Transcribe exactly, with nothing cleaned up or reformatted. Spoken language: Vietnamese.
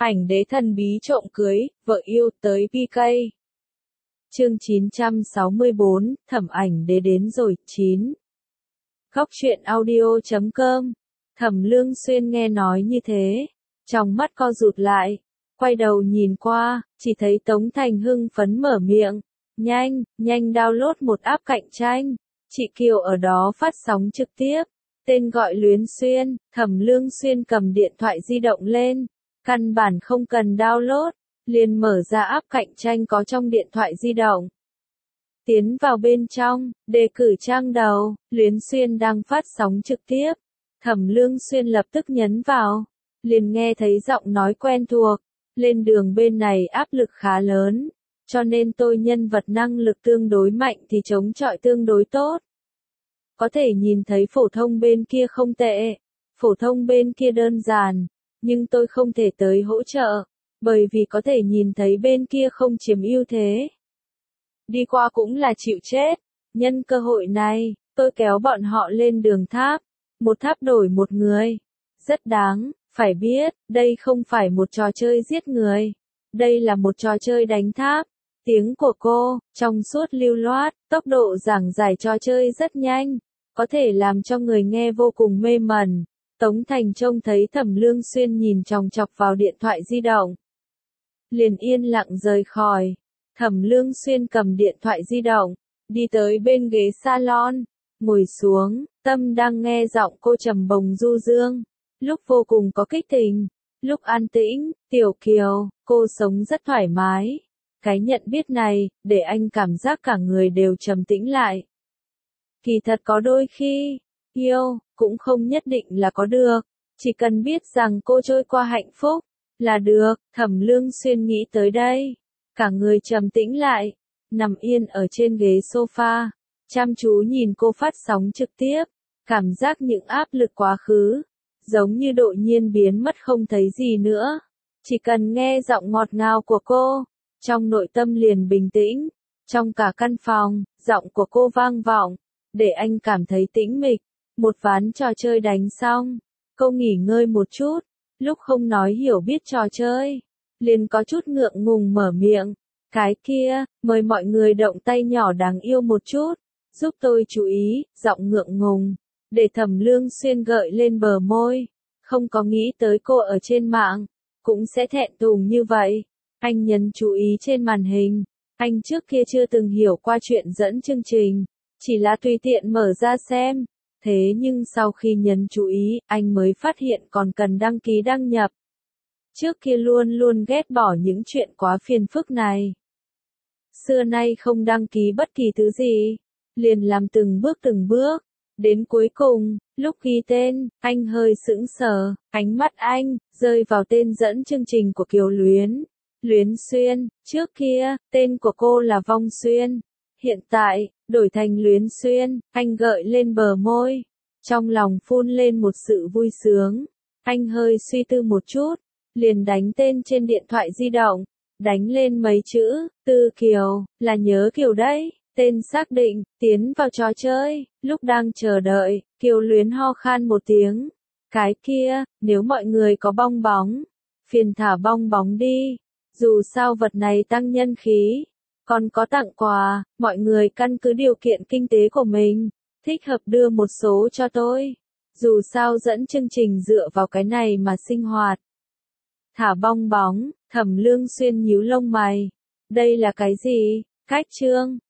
Ảnh đế thần bí trộm cưới, vợ yêu tới pê ca. Chương chín trăm sáu mươi bốn, Thẩm ảnh đế đến rồi, chín. Góc truyện audio chấm com. Thẩm Lương Xuyên nghe nói như thế, trong mắt co rụt lại, quay đầu nhìn qua, chỉ thấy Tống Thành hưng phấn mở miệng, nhanh, nhanh download một app cạnh tranh, chị Kiều ở đó phát sóng trực tiếp, tên gọi Luyến Xuyên. Thẩm Lương Xuyên cầm điện thoại di động lên, căn bản không cần download, liền mở ra app cạnh tranh có trong điện thoại di động. Tiến vào bên trong, đề cử trang đầu, Luyến Xuyên đang phát sóng trực tiếp. Thẩm Lương Xuyên lập tức nhấn vào, liền nghe thấy giọng nói quen thuộc, lên đường bên này áp lực khá lớn, cho nên tôi nhân vật năng lực tương đối mạnh thì chống chọi tương đối tốt. Có thể nhìn thấy phổ thông bên kia không tệ, phổ thông bên kia đơn giản, nhưng tôi không thể tới hỗ trợ, bởi vì có thể nhìn thấy bên kia không chiếm ưu thế. Đi qua cũng là chịu chết, nhân cơ hội này, tôi kéo bọn họ lên đường tháp, một tháp đổi một người. Rất đáng, phải biết, đây không phải một trò chơi giết người, đây là một trò chơi đánh tháp. Tiếng của cô, trong suốt lưu loát, tốc độ giảng giải trò chơi rất nhanh, có thể làm cho người nghe vô cùng mê mẩn. Tống Thành trông thấy Thẩm Lương Xuyên nhìn chòng chọc vào điện thoại di động, liền yên lặng rời khỏi. Thẩm Lương Xuyên cầm điện thoại di động, đi tới bên ghế salon, ngồi xuống, tâm đang nghe giọng cô trầm bồng du dương, lúc vô cùng có kích tình, lúc an tĩnh, tiểu kiều, cô sống rất thoải mái. Cái nhận biết này, để anh cảm giác cả người đều trầm tĩnh lại. Kỳ thật có đôi khi, yêu, cũng không nhất định là có được, chỉ cần biết rằng cô trôi qua hạnh phúc, là được. Thẩm Lương Xuyên nghĩ tới đây, cả người trầm tĩnh lại, nằm yên ở trên ghế sofa, chăm chú nhìn cô phát sóng trực tiếp, cảm giác những áp lực quá khứ, giống như đột nhiên biến mất không thấy gì nữa. Chỉ cần nghe giọng ngọt ngào của cô, trong nội tâm liền bình tĩnh, trong cả căn phòng, giọng của cô vang vọng, để anh cảm thấy tĩnh mịch. Một ván trò chơi đánh xong, cô nghỉ ngơi một chút, lúc không nói hiểu biết trò chơi, liền có chút ngượng ngùng mở miệng, cái kia, mời mọi người động tay nhỏ đáng yêu một chút, giúp tôi chú ý. Giọng ngượng ngùng, để Thẩm Lương Xuyên gợi lên bờ môi, không có nghĩ tới cô ở trên mạng, cũng sẽ thẹn thùng như vậy. Anh nhấn chú ý trên màn hình, anh trước kia chưa từng hiểu qua chuyện dẫn chương trình, chỉ là tùy tiện mở ra xem. Thế nhưng sau khi nhấn chú ý, anh mới phát hiện còn cần đăng ký đăng nhập. Trước kia luôn luôn ghét bỏ những chuyện quá phiền phức này. Xưa nay không đăng ký bất kỳ thứ gì, liền làm từng bước từng bước. Đến cuối cùng, lúc ghi tên, anh hơi sững sờ, ánh mắt anh rơi vào tên dẫn chương trình của Kiều Luyến. Luyến Xuyên, trước kia, tên của cô là Vong Xuyên. Hiện tại, đổi thành Luyến Xuyên, anh gợi lên bờ môi. Trong lòng phun lên một sự vui sướng. Anh hơi suy tư một chút, liền đánh tên trên điện thoại di động. Đánh lên mấy chữ, Tư Kiều, là nhớ Kiều đấy. Tên xác định, tiến vào trò chơi. Lúc đang chờ đợi, Kiều Luyến ho khan một tiếng. Cái kia, nếu mọi người có bong bóng, phiền thả bong bóng đi. Dù sao vật này tăng nhân khí, còn có tặng quà, mọi người căn cứ điều kiện kinh tế của mình, thích hợp đưa một số cho tôi. Dù sao dẫn chương trình dựa vào cái này mà sinh hoạt. Thả bong bóng, Thẩm Lương Xuyên nhíu lông mày. Đây là cái gì? Cách chương,